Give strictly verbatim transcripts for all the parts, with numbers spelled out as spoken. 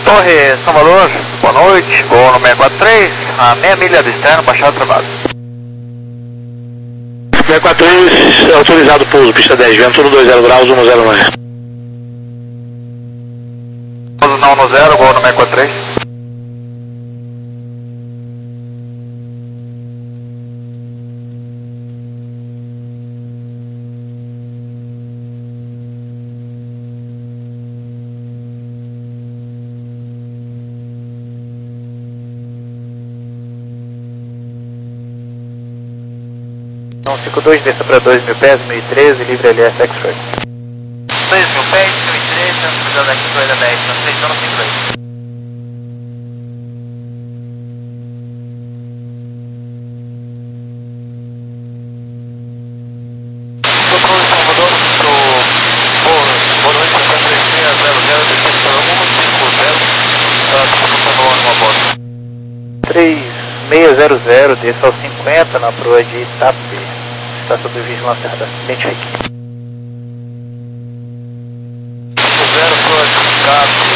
Torre Salvador, boa noite, voo no seis quatro três, a meia milha do externo, baixado travado. seis quatro três, autorizado pouso, pista dez, vento no dois zero graus, um zero nove. Pouso não no zero, voo no seis quatro três. Então, cinco dois, desça para dois mil pés, mil e treze, livre L S X-Ray. dois mil pés, mil e treze, estamos pisando aqui dois a dez, aceitando cinco dois. Socorro em Salvador, pro boa noite, seis três seis zero zero, descendo para um cinco zero, desculpa uma borda. três seis zero zero, desça aos cinquenta na proa de Itape. Está sob vigilância radar. Identifique. zero proa de Itape,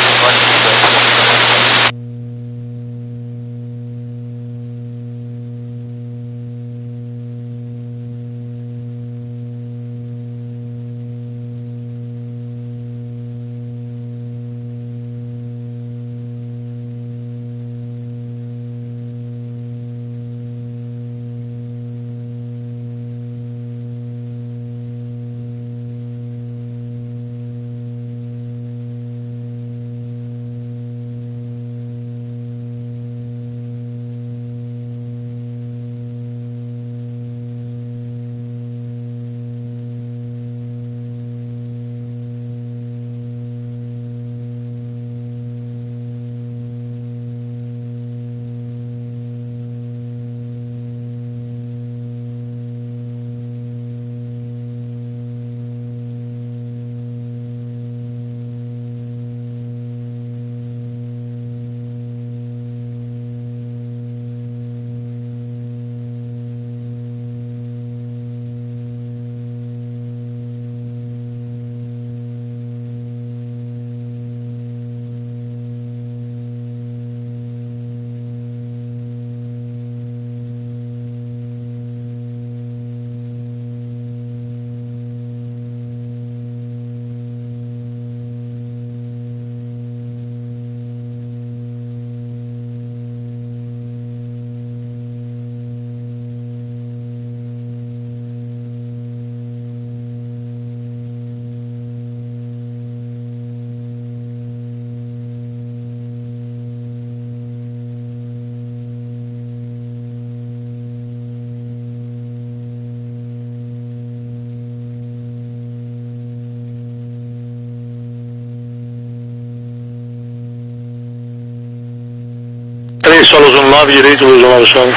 três solos um nove, direito dois nove solo.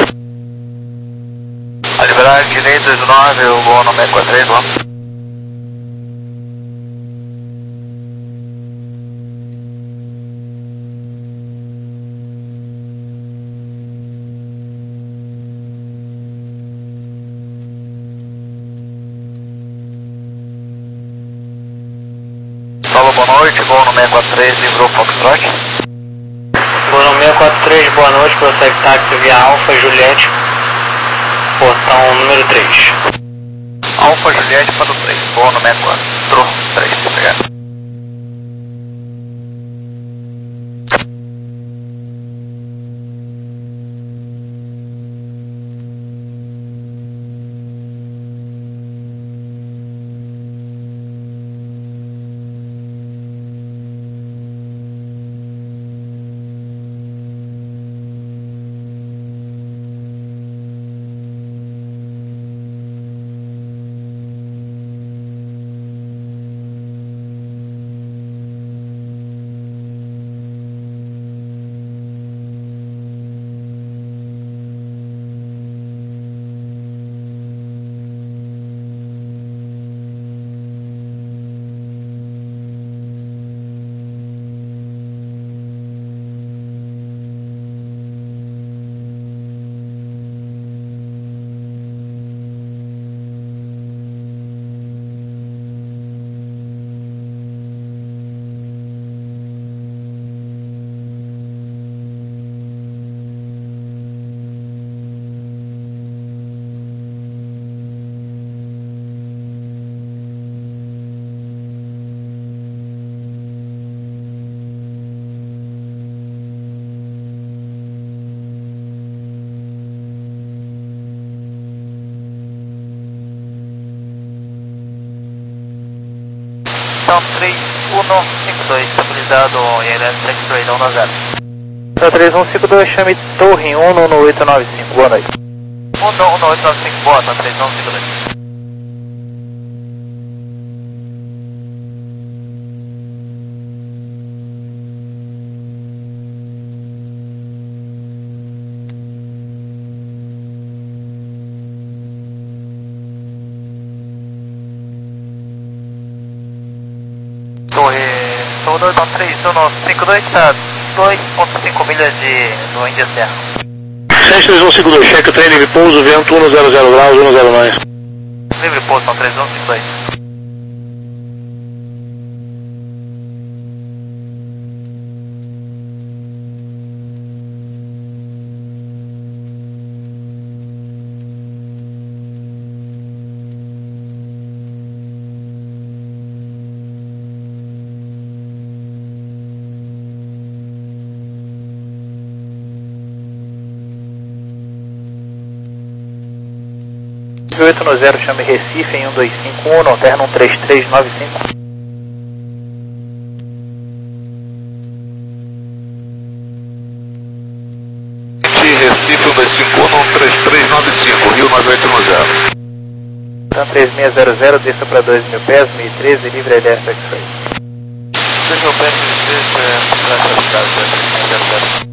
A liberar direito dois nove, eu vou no seis quatro três lá. Solo, boa noite, vou no seis quatro três, livrou Foxtrot. Vou no seis quatro três, boa noite, prossegue táxi via Alfa Juliette, portão número três. Alfa Juliette para o três, vou no seis quatro três, obrigado. Tan três um cinco dois, estabilizado I L S X-Ray, down zero. Tan três um cinco dois, chame Torre um no oito nove cinco, boa noite. um no oito nove cinco, boa, Tan três um cinco dois. Torre, Torre dois Tan três um cinco dois, está dois ponto cinco milhas de, do Índia Serra. sete três um cinco dois, cheque o trem, livre pouso, vento um zero zero graus, um zero nove. Livre pouso, Tan três um cinco dois. oito no zero, chame Recife em um dois cinco um, alterna um três três nove cinco. Recife um dois cinco um, um três três nove cinco, Rio nove oito um zero. Tan três seis zero zero, desça para dois mil pés, mil e treze, livre L S X-Ray. dois mil pés, mil e treze, para essa cidade, três seis zero zero.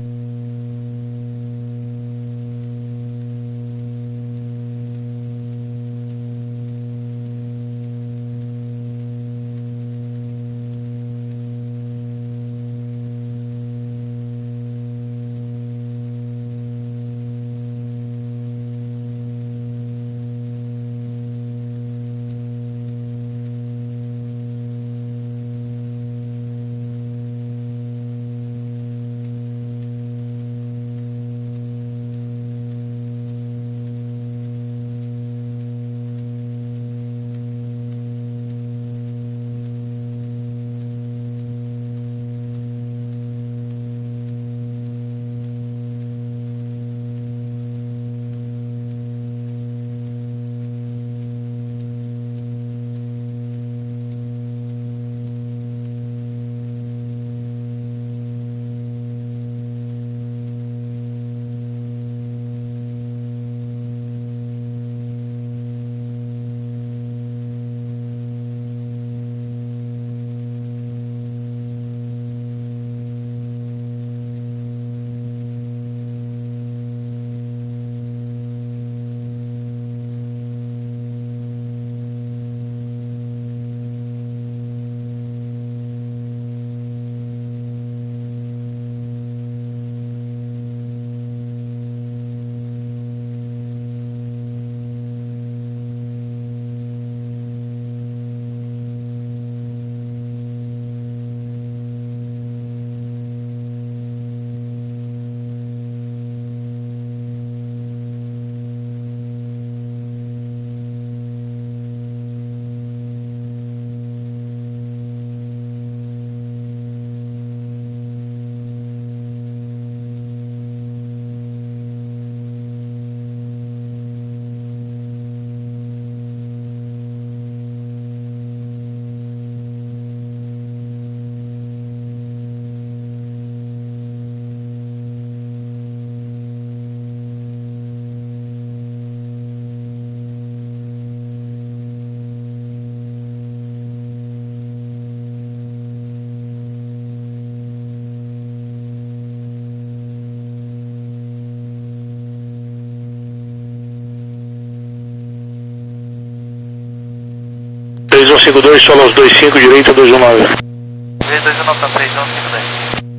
três um cinco dois, solo aos dois cinco, direita dois um nove. três dois um nove, três um cinco dois.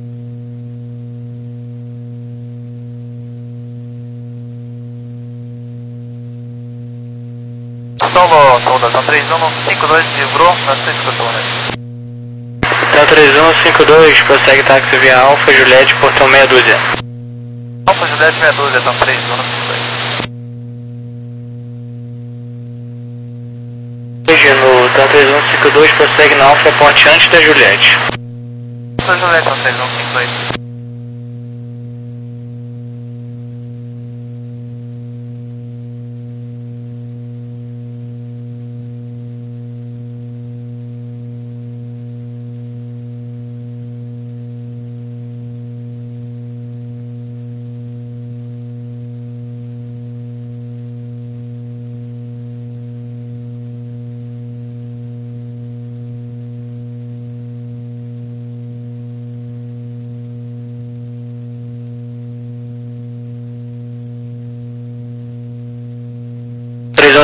Solo, Solo, três um cinco dois, livrou na sua escuta, né? Tan três um cinco dois, prossegue táxi via Alfa, Juliette, portão meia dúzia. Alfa, Juliette, meia dúzia, Tan três um cinco dois. No Tan três um cinco dois, prossegue na Alfa, ponte antes da Juliette. Alfa, Juliette, Tan três um cinco dois.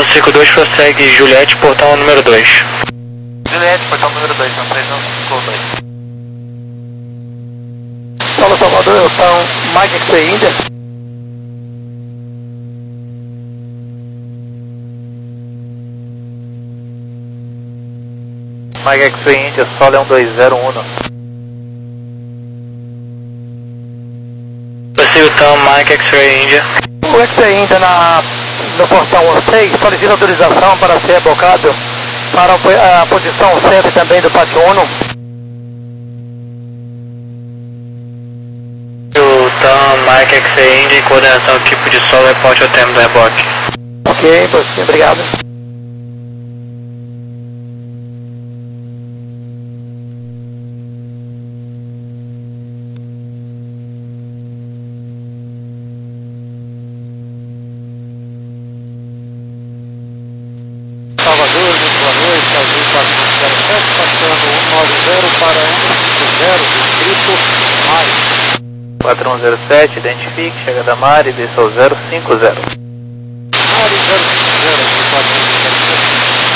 cinco dois prossegue Juliette, portão número dois. Juliette, portão número dois, são três não cinco dois. Solo Salvador, então, Mike X-Ray India. Mike X-Ray India, Solo é um dois zero um. Prossiga então, Mike X-Ray India. O X-Ray India na, no portão seis solicita autorização para ser abocado para a posição sete também do pátio um. Então, Mike X-Ray India, coordenação tipo de solo, reporte ao termo do reboque. Ok, você, obrigado. Salvador, muito boa noite, Azul quatro zero sete, passando um nove zero para um cinco zero, distrito Mari. quatro um zero sete, identifique, chega da Mari, desça ao zero cinco zero. Mari zero cinco zero, quatro um zero sete.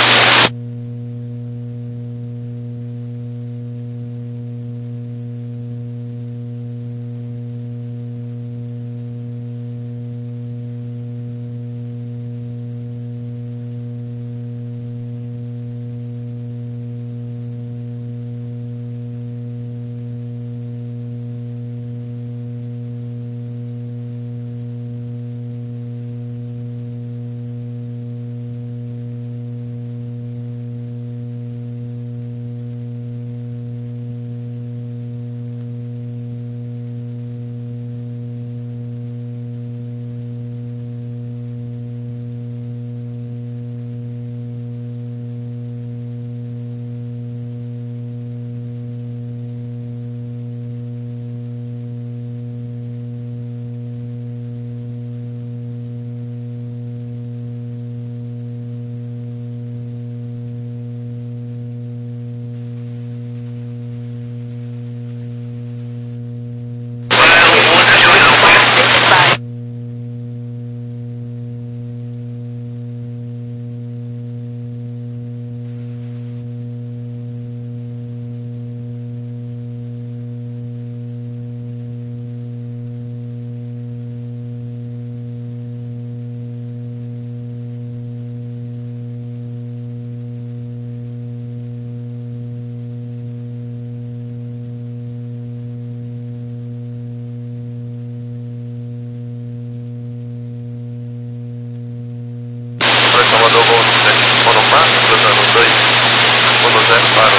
Salvador, voo Monumar, cruzando dois um zero para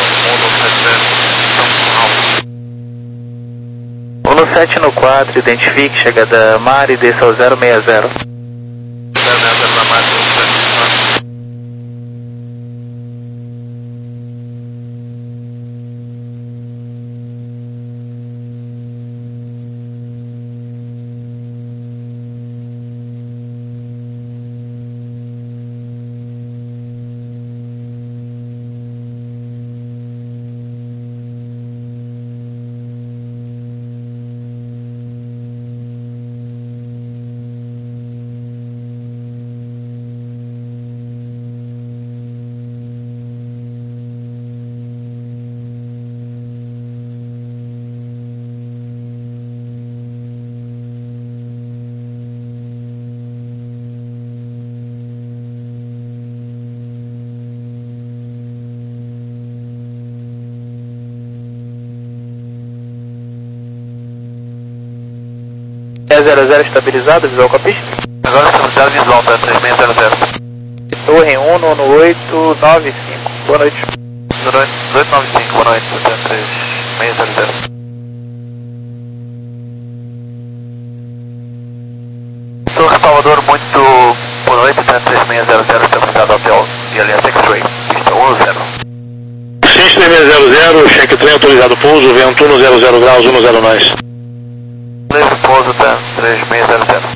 um sete zero, São Paulo. um sete no quatro, identifique, chega da Mari, desça ao zero seis zero. zero seis zero na Mari, um sete. zero zero estabilizado, visual com a pista. Agora estabilizado visual para três seis zero zero. Torre um, nono oito nove cinco. Boa noite. dois nove cinco, boa noite, três seis zero zero. Torre Salvador, muito boa noite, três seis zero zero, estabilizado hotel e aliança X-Ray, pista um zero. seis três seis zero zero, cheque trem autorizado pouso, vento um zero zero graus, um zero nós. Leve pouso, tá, três seis zero zero.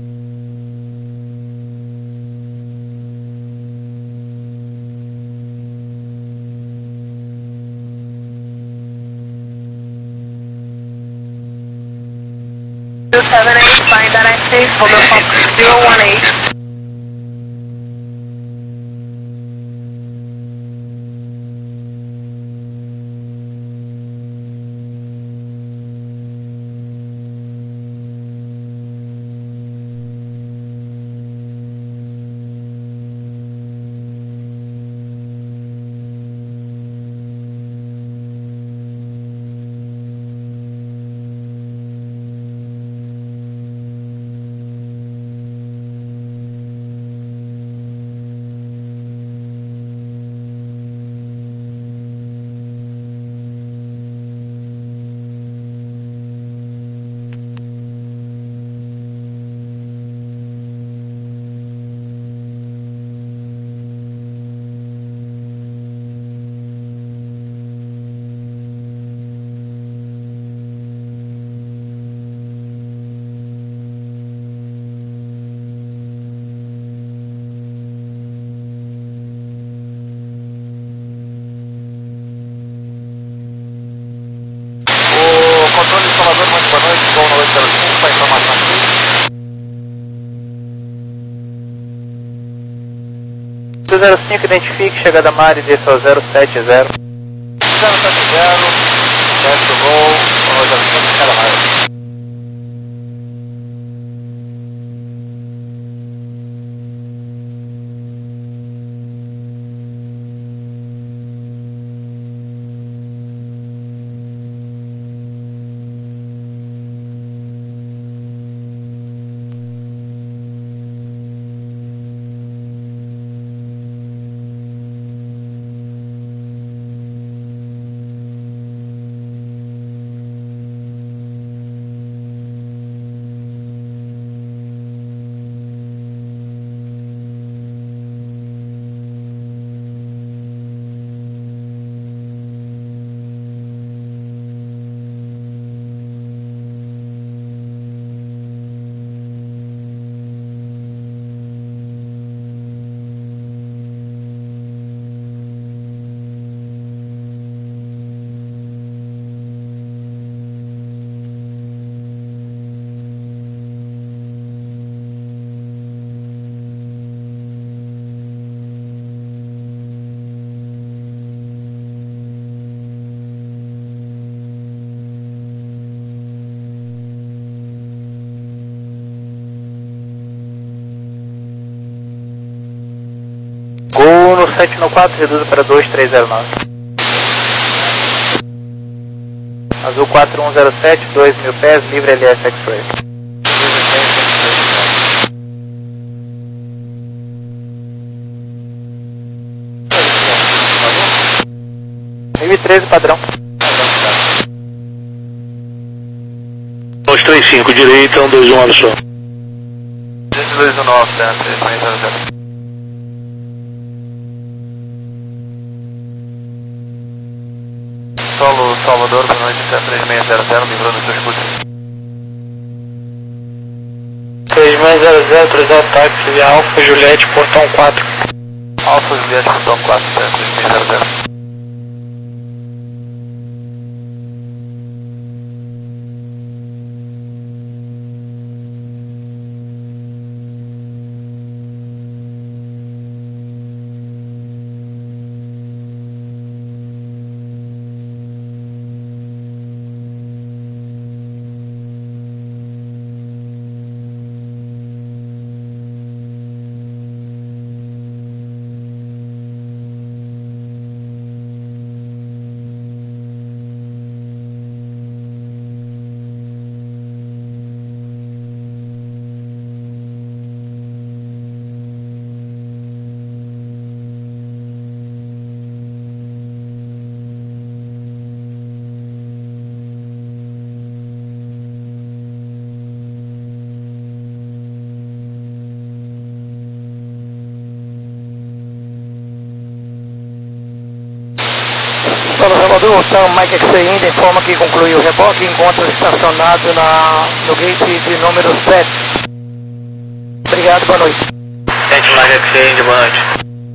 two seven eight, find that active, hold up zero one eight. oito zero cinco, identifique, chegada Mari, desça ao zero sete zero. zero sete zero, desce o gol, boa noite zero cinco, chegada Mari. Gol no sete no quatro, reduza para dois três zero nove. Azul quatro um zero sete, dois mil pés, livre L S X-Ray. mil e treze padrão. dois três cinco, direita, um dois um, Alisson. dois um nove, né? três seis zero zero. Solo Salvador, boa noite, três seis zero zero, livrando o seu escudo. três seis zero zero, três zero táxi, Alfa Juliette, portão quatro. Alfa Juliette, portão quatro, três seis zero zero. Solo Salvador, Sam Mike X-Ray India informa que concluiu o reboque e encontra estacionado na, no gate de número sete. Obrigado, boa noite. sete Mike X-Ray India, boa noite.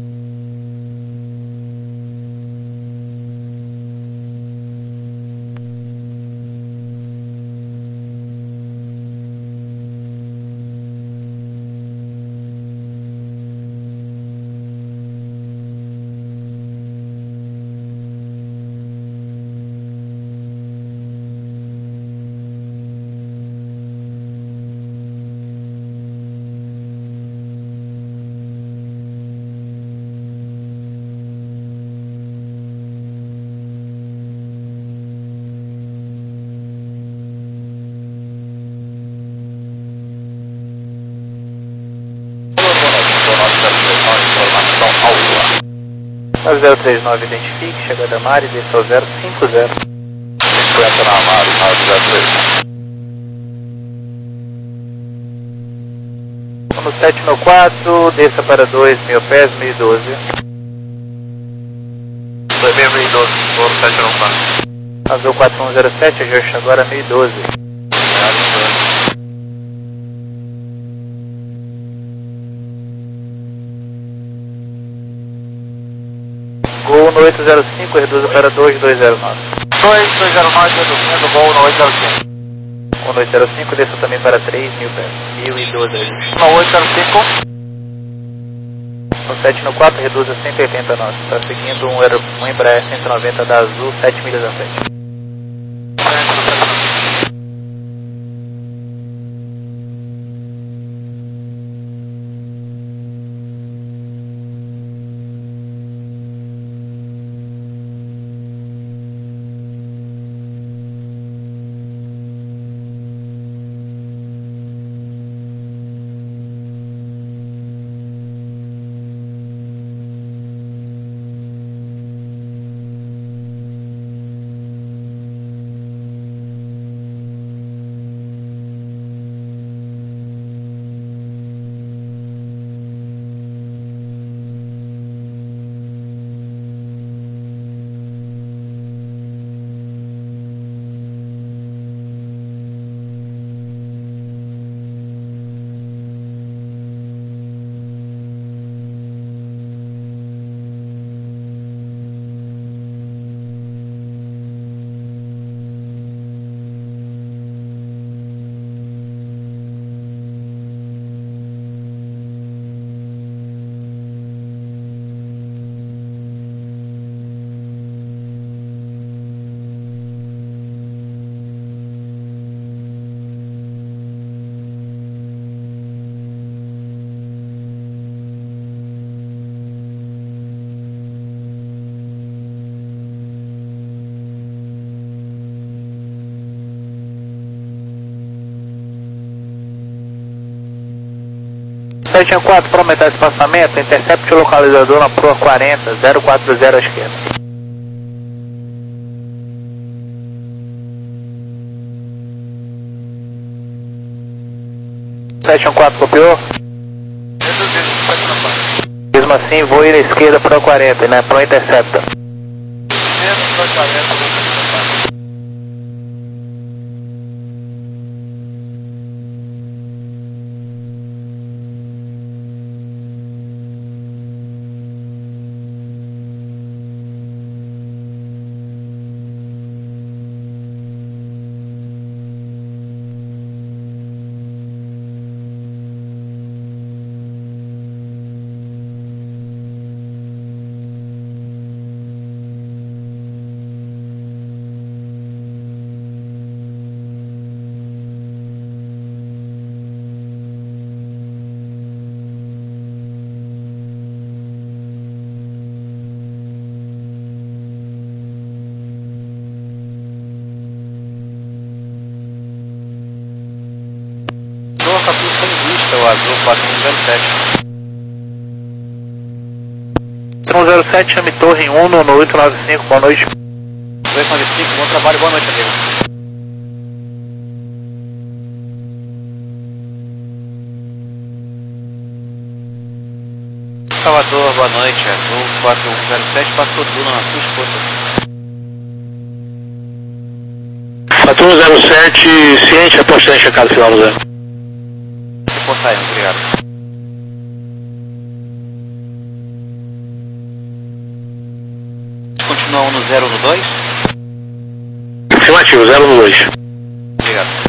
nove zero três nove, identifique, chegada Mari, desça ao zero cinco zero. cinquenta na Mari, nove zero três. No sete no quatro, desça para dois mil pés, mil e doze. Foi mesmo mil e doze, vou no sete no quatro. Azul quatro um zero sete, ajuste agora mil e doze. Gol no oito zero cinco, reduza para dois dois zero nove. dois dois zero nove, reduzindo, gol no oito zero cinco. um no oito zero cinco, desça também para três mil pés, mil e doze ajuste. No oito zero cinco. Falcon sete no quatro, reduz a cento e oitenta nós. Está seguindo um, um Embraer cento e noventa da Azul, sete milhas à frente. sete quatro, para aumentar esse espaçamento, intercept o localizador na Proa quarenta, zero quatro zero à esquerda. sete quatro, copiou? Mesmo assim, voe na esquerda Proa quarenta, né? Proa intercepta. O Azul quatro um zero sete. quatro um zero sete, chame torre em Uno no oito nove cinco, boa noite. oito nove cinco, bom trabalho, boa noite, amigo. Salvador, boa noite, Azul quatro um zero sete, passou tudo na sua esposa. quatro um zero sete, ciente, apostando em checado final do zero. Saímos, obrigado. Continua no zero no dois? Afirmativo, zero no dois. Obrigado.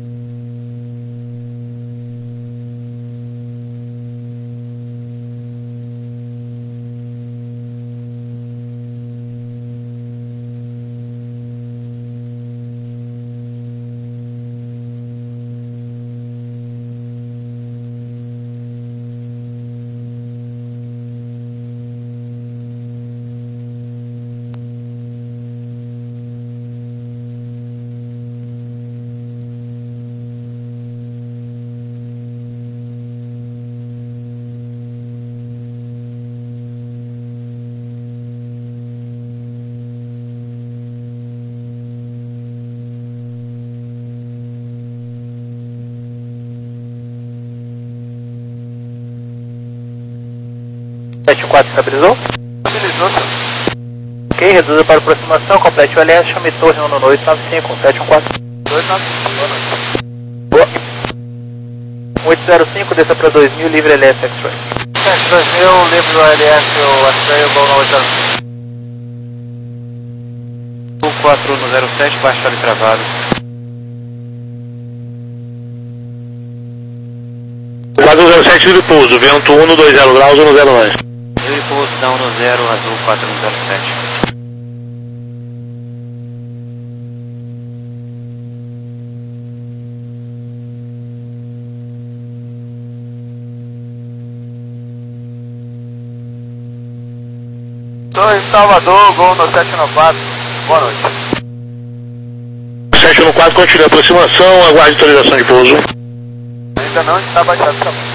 sete quatro, estabilizou? Estabilizou, senhor. Ok, reduza para aproximação, complete o L S, chame torre um no oito nove cinco, sete um quatro. dois nove cinco. Boa. um oito zero cinco, desça para dois mil, livre L S X-Ray. sete dois mil, livre do L S, o X-Ray, voo no oito zero cinco. O quatro um zero sete, baixo ali travado. quatro um zero sete, livre pouso, vento um no dois zero graus, um no zero nove. pouso down no zero, azul quatro um zero sete. Torre Salvador, gol no sete no quatro, boa noite. sete no quatro, continua a aproximação, aguarde atualização de pouso. Ainda não está baixado o tamanho.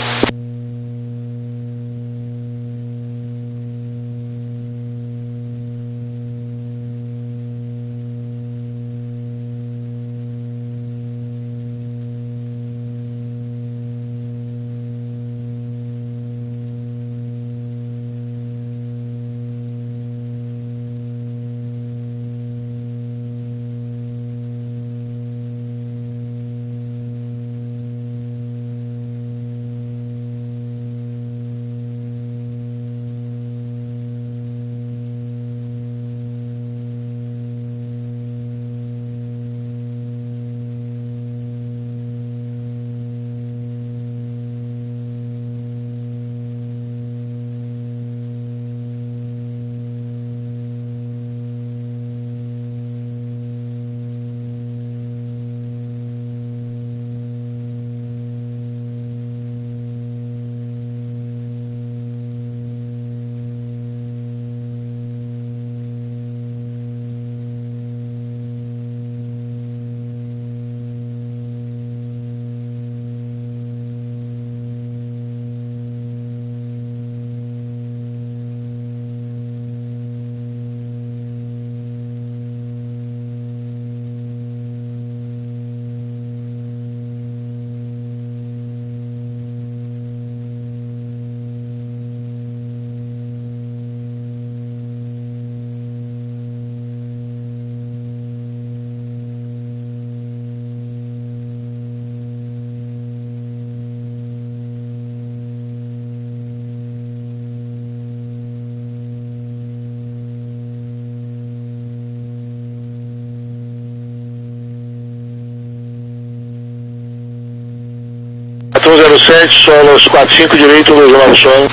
quatorze zero sete, solos quatro cinco direito, dois um nove solo.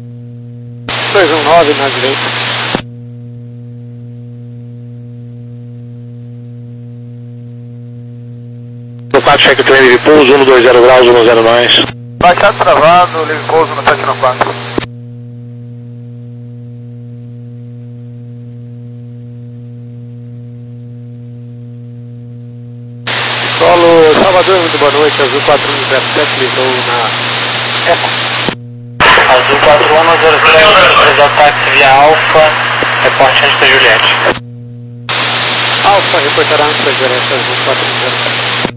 dois um nove na direita. No quatro, check trem de pouso, um dois zero graus, um zero mais. Baixado travado, livre pouso no sete no quatro. Solo Salvador, muito boa noite, azul quatro um zero sete, livrou na Eco. Azul quatro um zero sete, usar táxi via Alfa, reporte antes da Juliette. Alfa reportará antes da Juliette, azul quatro um zero sete.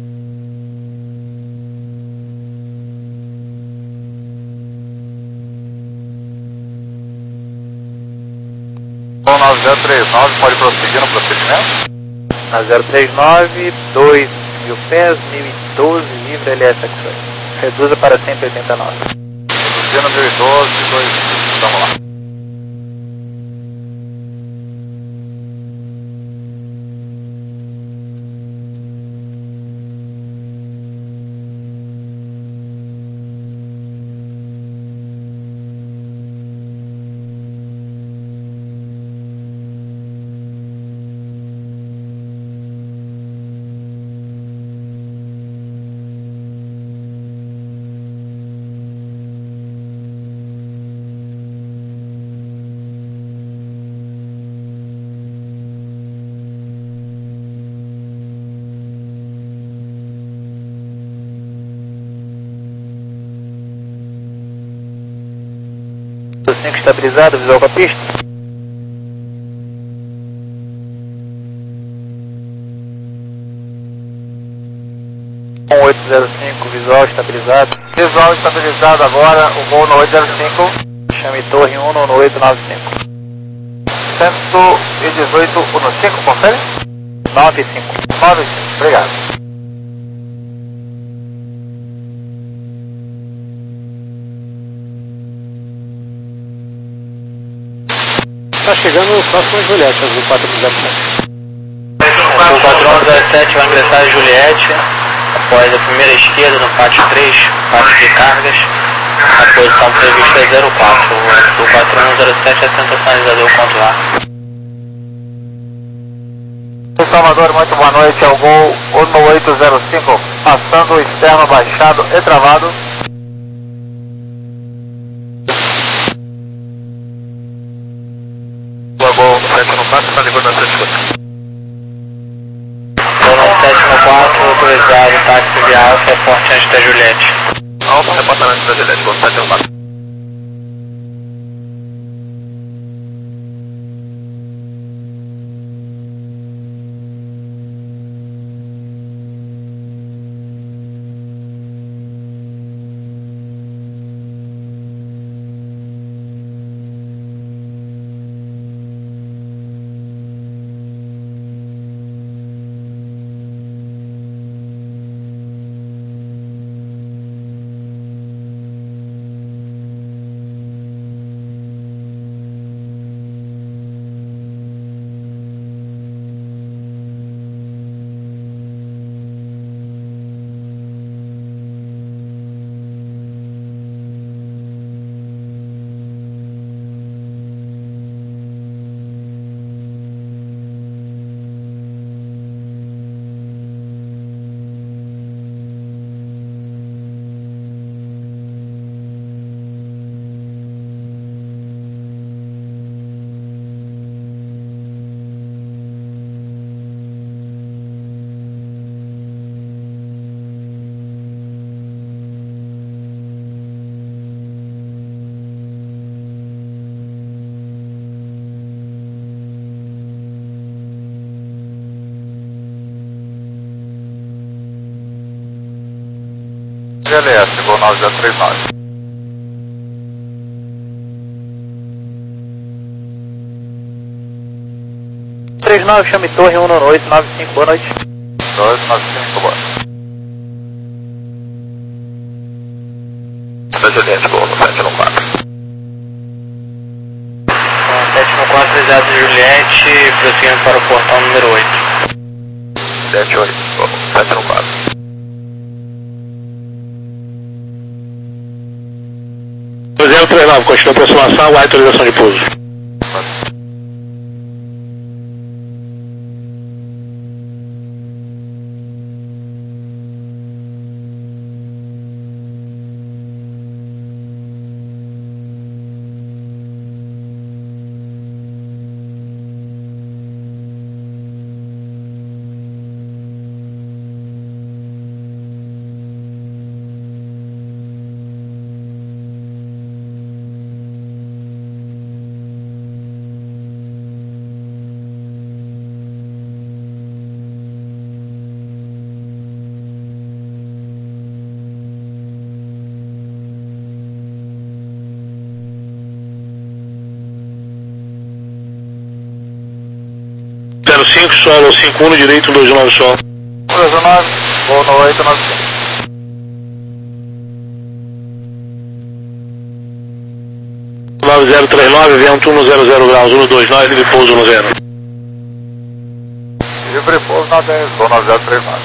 Gol nove zero três nove, pode prosseguir no procedimento? Na zero três nove, dois mil pés, mil e doze, livre L S X. Reduza para cento e oitenta e nove. Reduzindo mil e doze, dois, vamos lá. cinco estabilizado, visual com a pista. um oito zero cinco, visual estabilizado. Visual estabilizado agora, o gol no oito zero cinco. Chame torre um no oito nove cinco. cento e dezoito, um no cinco, confere? nove cinco. nove cinco, obrigado. Está chegando o próximo Juliette, azul quatro um zero sete. O quatro um zero sete vai ingressar a Juliette, após a primeira esquerda no pátio três, pátio de cargas, a posição prevista é zero quatro, o quatro um zero sete atenta sinalizador contra lá. Salvador, muito boa noite, é o voo um oito zero cinco, passando o externo baixado e travado. Voo sete no quatro, está ligado na sete quatro. Voo sete no quatro, autorizado, táxi via Alfa, reporte antes da Juliette. Alfa, reportamento da Juliette, voo sete no quatro. G L S, voo nove zero três nove. três nove, chame torre um oito nove cinco, boa noite. dois nove cinco, boa. Da Juliette, voo sete no quatro. sete no quatro, autorizado Juliette, prosseguindo para o portão número oito. sete oito, voo sete no quatro. zero três nove, continua a aproximação, aguarde autorização de pouso. zero cinco, solo cinco um, direito dois nove solo. dois nove, voo no oito nove cinco. nove zero três nove, vento um zero zero graus, um dois nove, livre pouso no zero. Livre pouso na dez, voo nove zero três nove.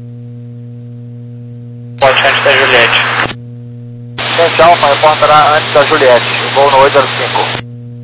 Reporte antes da Juliette. Gente Alfa, reportará antes da Juliette, voo no oito zero cinco.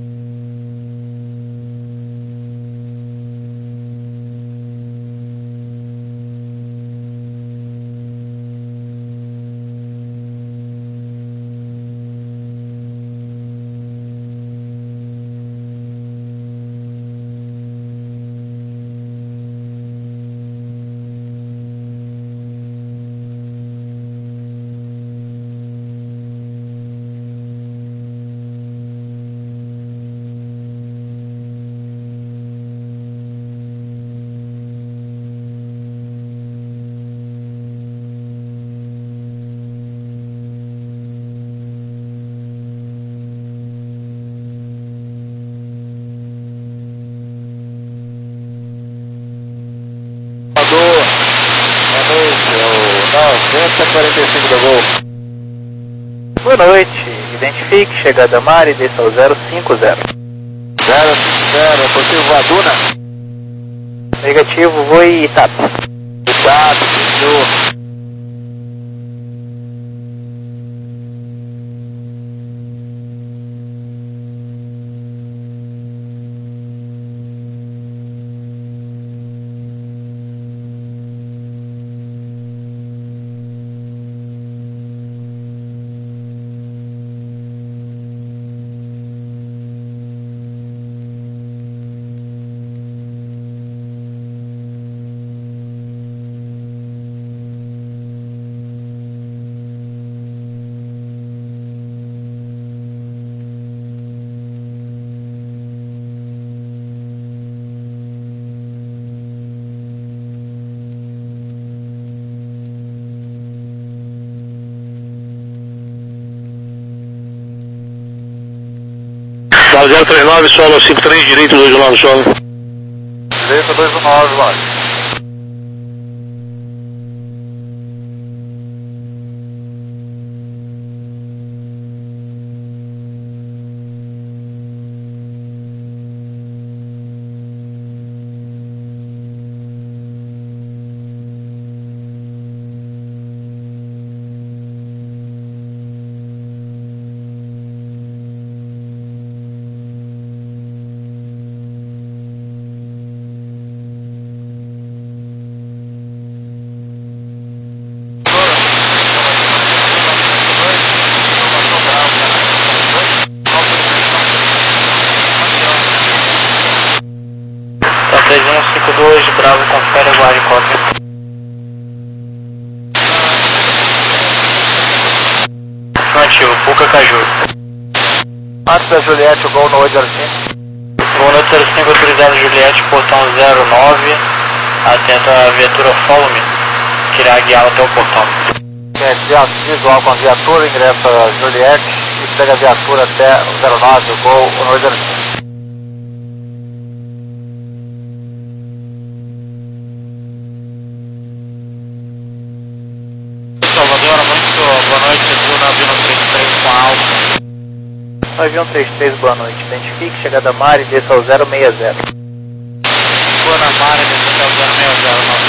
noventa quarenta e cinco do gol. Boa noite, identifique, chegada a mar e desça ao zero cinco zero. zero cinco zero, é possível Aduna? Negativo, voe Itap. Itap, senhor. zero três nove, solo cinco três, direito dois um nove, solo. Direito dois um nove, vai. três um cinco dois, Bravo, confere, aguarde, cópia. Afirmativo, Puca Caju. Antes da Juliette, o gol no oito zero cinco. Gol no oito zero cinco, autorizado Juliette, portão zero nove. Atento à viatura Follow Me, que irá guiá-la até o portão. É, visual com a viatura, ingressa a Juliette e pega a viatura até o zero nove, o gol no oito zero cinco. Salvador, muito boa noite, Edu na avião trinta e três com alfa. Avião trinta e três, boa noite. Identifique, chegada Mar e desça ao zero seis zero. Boa na Mara, descendo ao zero seis zero, nosso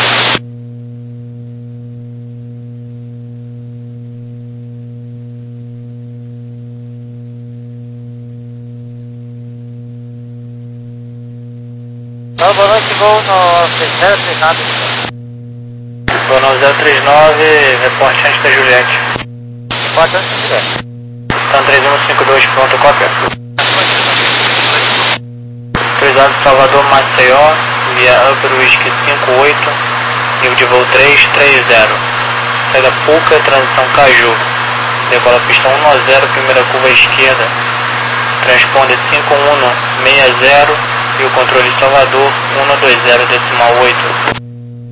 Então, boa noite, gol no zero três nove. Boa noite, zero três nove, reporte antes da Juliette. Pode antes da Juliette. Então três um cinco dois, pronto, cópia. Autorizado Salvador, Maceió, via Upper Whisky cinco oito, nível de voo três três zero. Saída Puca, transição Caju. Decola pista um zero, primeira curva à esquerda. Transponder cinco um seis zero e o controle Salvador um dois zero decimal oito.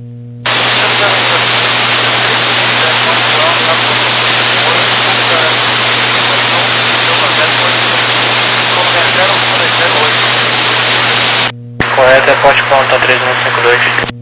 Correto, reporte pronto, três um cinco dois.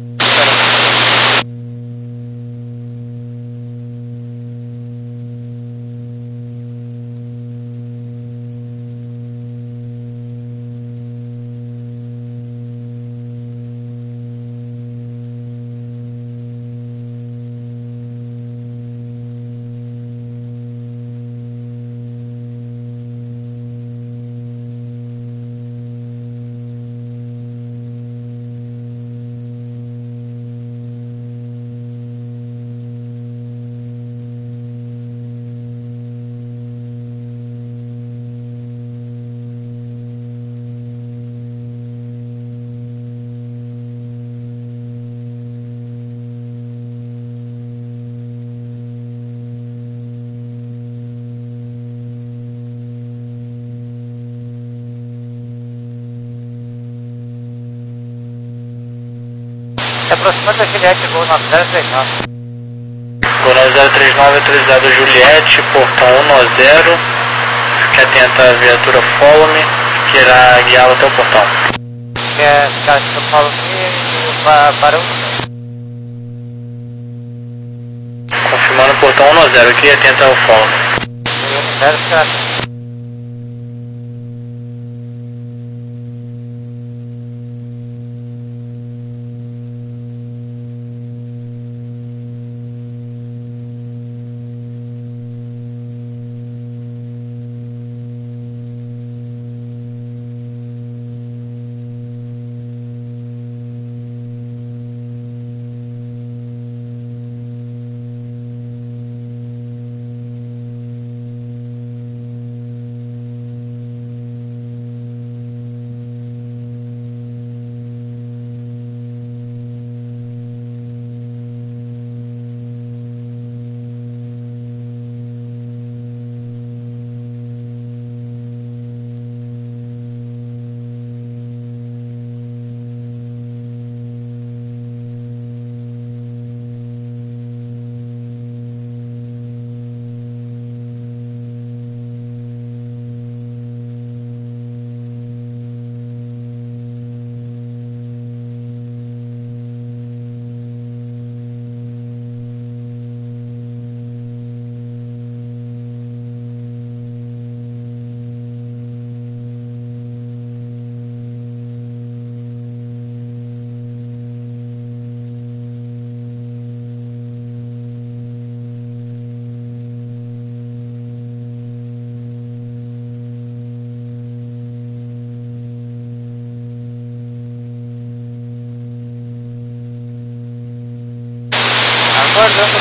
Se aproximando da Juliette, gol no zero três nove. Gol no zero três nove, autorizado Juliette, portão um zero. Fique atento à viatura Follow Me, que irá guiá-la até o portão. É, cara, eu falo que para um. Confirmando o portão um zero aqui, atento ao Follow Me. zero zero.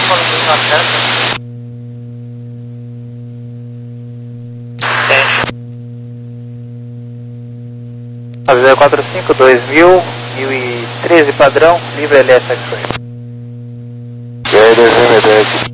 falando do acesso. zero quatro cinco, dois mil, mil e treze padrão, livre L S X-Ray. E aí, dois M dez.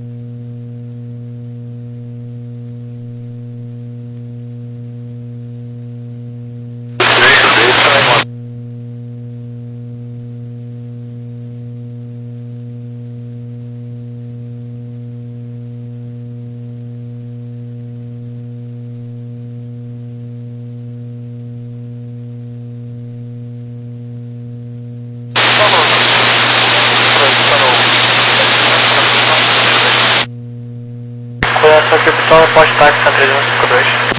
Coração capital, poste táxi, São três um cinco dois.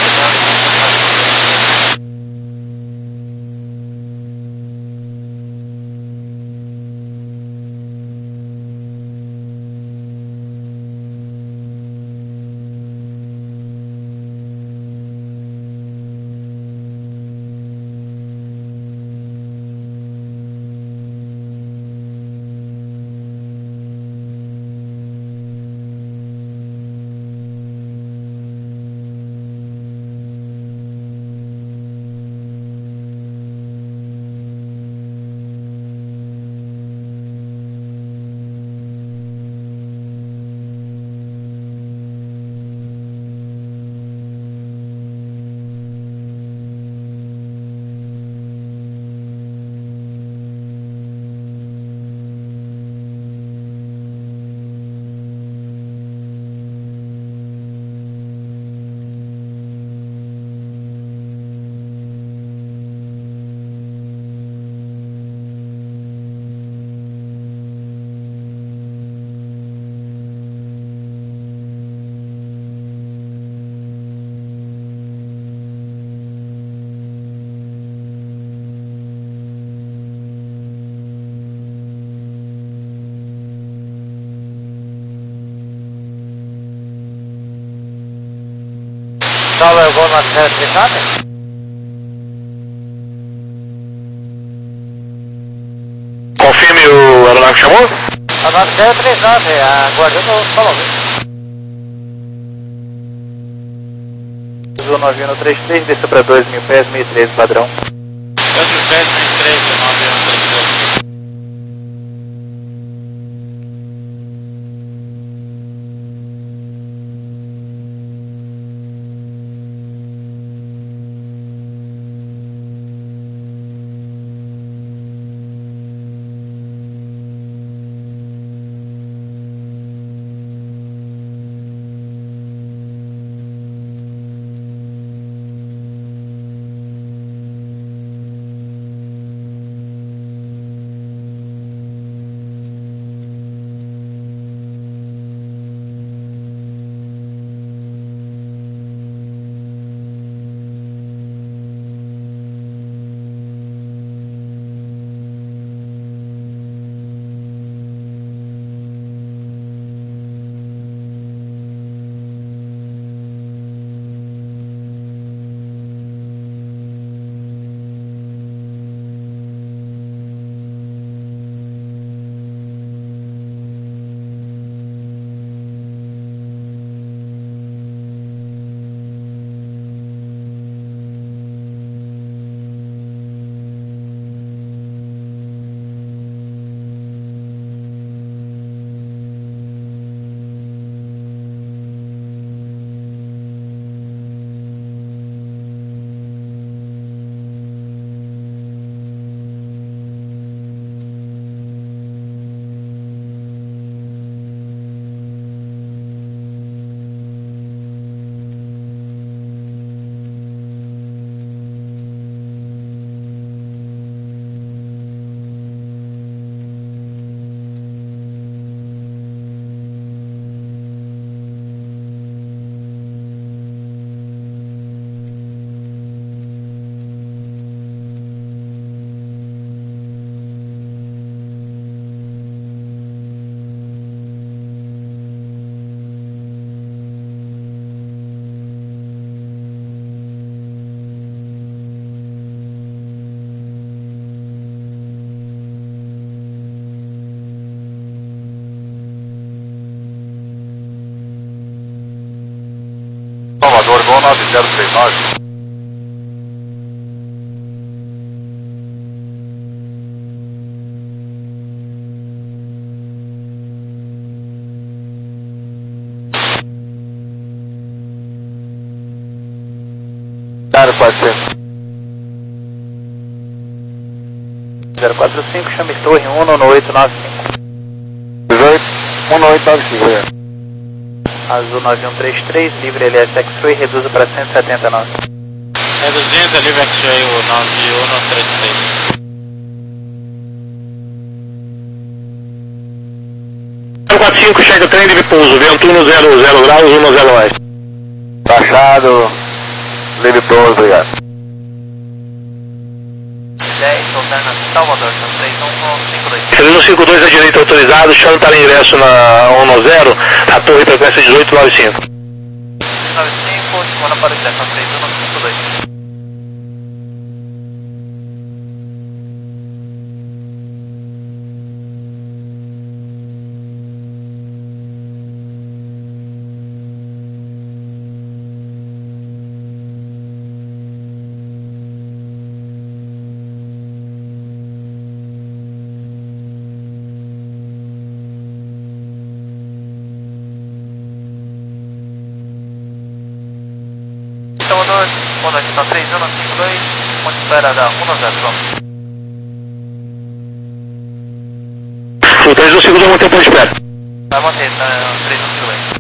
Só levou na terra de nada? Confirme o aeronave que chamou? A nossa terra é três nove, aguardando o falou. Azul nove um três três, desceu para dois mil pés, mil e treze padrão. dois mil pés, mil e treze, nove um três três. nove zero três nove. zero quatro cinco. zero quatro cinco, chame torre um no oito nove cinco. dezoito, um no oito nove cinco, é. Azul nove um três três, livre L S X-Ray, reduza para cento e setenta e nove. Reduzindo, livre X-Ray, o nove um três três. zero quatro cinco, chega trem de pouso, vento um zero zero graus, um zero oito. Baixado, livre pouso, obrigado. dez, alternativa Salvador, três um cinco dois. três um cinco dois à direita autorizado, chame para ingresso na um zero, a torre frequência dezoito nove cinco. nove cinco, semana para o direção três um cinco dois. Salvador, boa noite, está três um cinco dois, ponte espera da um zero, vamos. O três um cinco dois mantém o ponto de espera. Vai manter, tá três um cinco dois.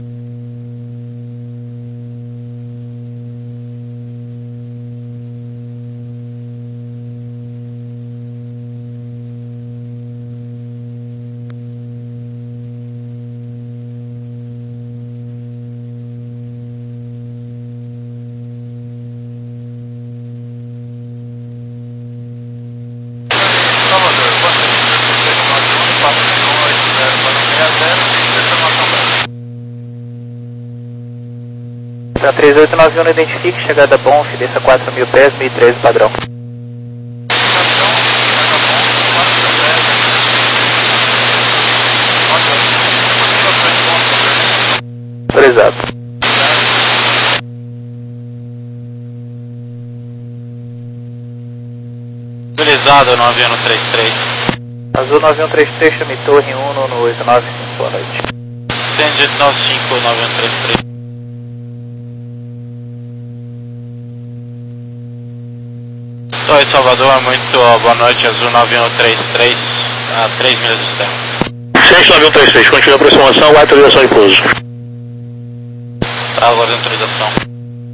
Para três oito nove um, identifique, chegada bom, desça quatro mil pés, mil e treze padrão. Autorizado. Autorizado, nove um três três. Azul nove um três três, chame torre um no oito nove cinco, boa noite. cento e oito nove cinco, nove um três três. Oi, Salvador, muito ó, boa noite, Azul nove um três três, a três milhas de terra. seis nove um três três, continua a aproximação, vai autorização de pouso. Tá, agora autorização.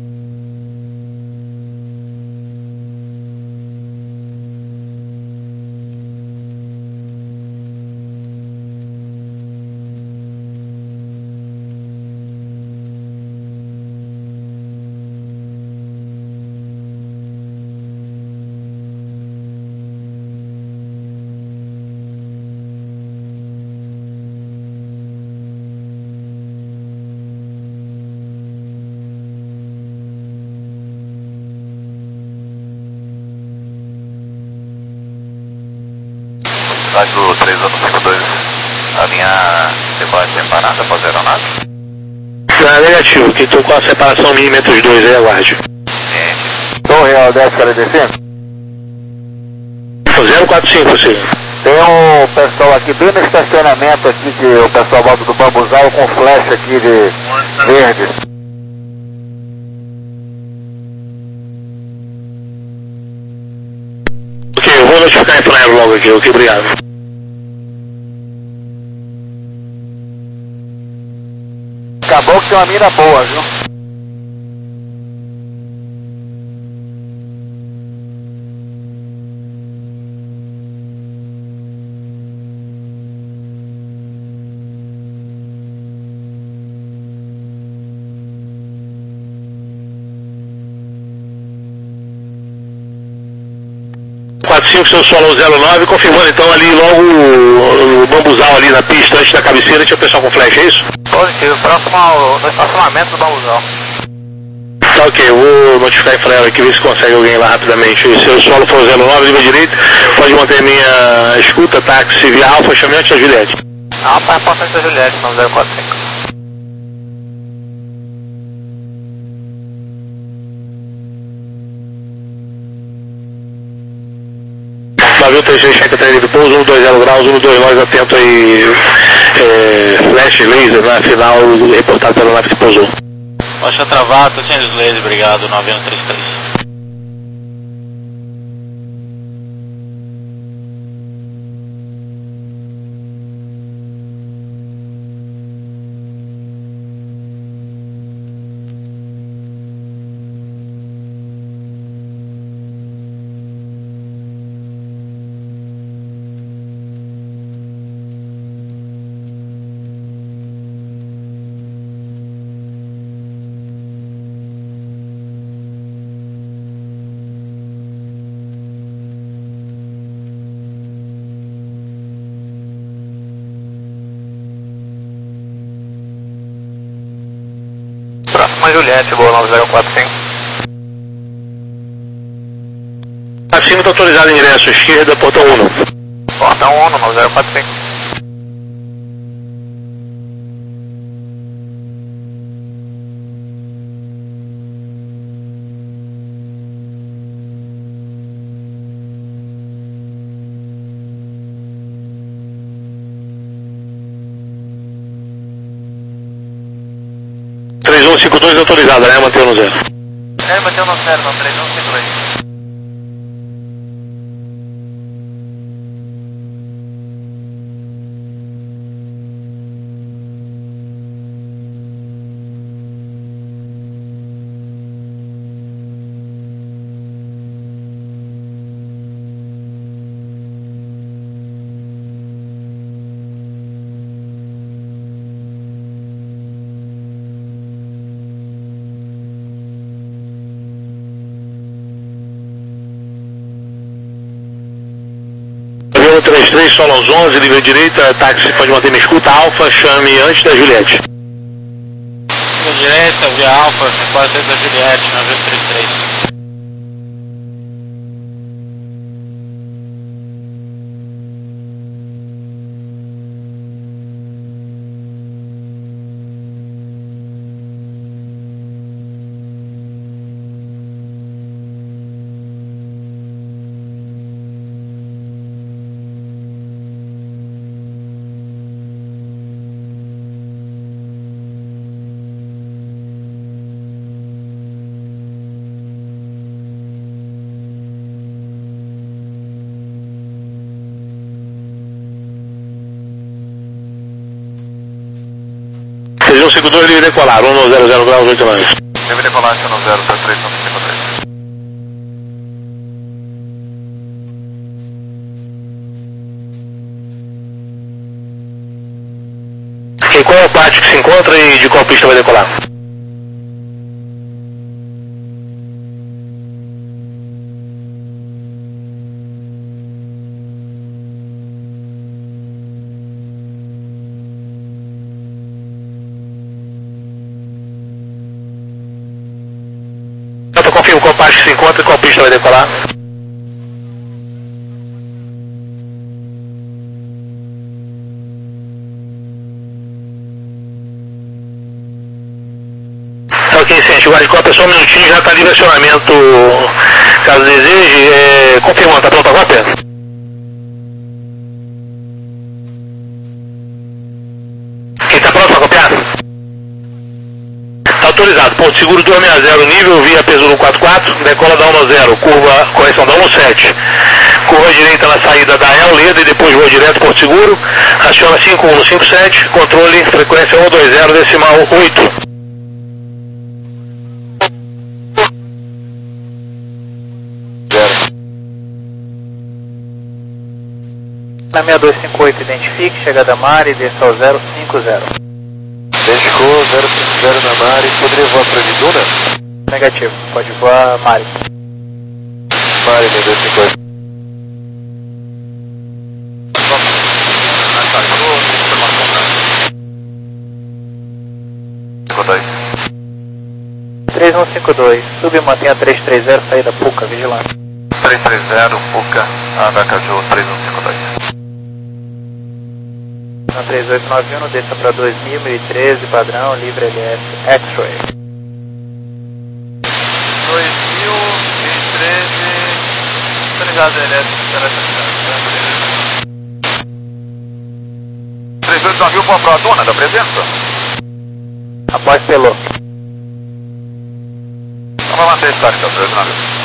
Do três um cinco dois, a linha debate é parada após a aeronave? Ah, negativo, que estou com a separação mínima entre os dois aí, aguarde. Torre ao dez quarenta e cinco. zero quatro cinco, sim. Tem um pessoal aqui bem no estacionamento aqui, que o pessoal volta do bambuzal com flecha aqui de verde. Ok, eu vou notificar em plano logo aqui, ok, obrigado. Acabou que tem uma mira boa, viu? quatro cinco, seu solo zero nove, confirmando então ali logo o, o bambuzal ali na pista antes da cabeceira, tinha o pessoal com flecha, é isso? Positivo, próximo ao estacionamento do bambuzal. Tá, ok, eu vou notificar em flare aqui, ver se consegue alguém lá rapidamente. Se o solo for zero nove, livre direito, pode manter minha escuta, táxi via Alfa, chame antes da Juliette. Alfa é importante da Juliette, não zero quatro cinco. nove um três três, checa trem de pouso, um dois zero graus, um dois nós, atento aí, é, flash laser na final, reportado pela nave que pousou. Baixa travado, sem laser, obrigado, nove um três três. Próxima Juliette, boa nove zero quatro cinco. Acima está autorizado ingresso, esquerda, portão um. Portão um, nove zero quatro cinco. três um cinco dois autorizada, né? Mantém no zero. É, mantém no zero, não, três um cinco dois. um três três, Solons onze, livre direita, táxi pode manter minha escuta, Alfa, chame antes da Juliette. Livre direita, via Alfa, quase da Juliette, nove um três três. três um cinco dois, livre decolar, um zero zero graus, oito nove. Livre decolar, no zero, três um cinco dois. Em qual parte que se encontra e de qual pista vai decolar? Eu confirmo qual parte que se encontra e qual pista vai decolar. Ok, Ciente, guarde cópia só um minutinho, já está livre acionamento, caso deseje, é, confirmando, está pronta a cópia? Quem está pronto para copiar? Está autorizado, ponto seguro dois seis zero, nível, via peso cento e quarenta e quatro, decola da um zero, curva, correção da um sete, curva direita na saída da El Leda e depois voa direto, porto seguro, aciona cinco um cinco sete, controle, frequência um dois zero, decimal oito. Na seis dois cinco oito, identifique, chegada Mari, desça ao zero cinco zero. Identificou, zero cinco zero na Mari, poderia voar para Viduna? Negativo, pode voar Mari. Mari, seis dois cinco oito. três um cinco dois, sub e mantenha três três zero, saída Puca, vigilante. três três zero, Puca, H K J três um cinco dois. Na três oito nove um, desça para dois mil, mil e treze, padrão, livre L S, X-Ray. dois mil e treze, autorizado L S, navio com a Proatona, da presença. Após pelo. Então vai manter esse cara, então, treze navio.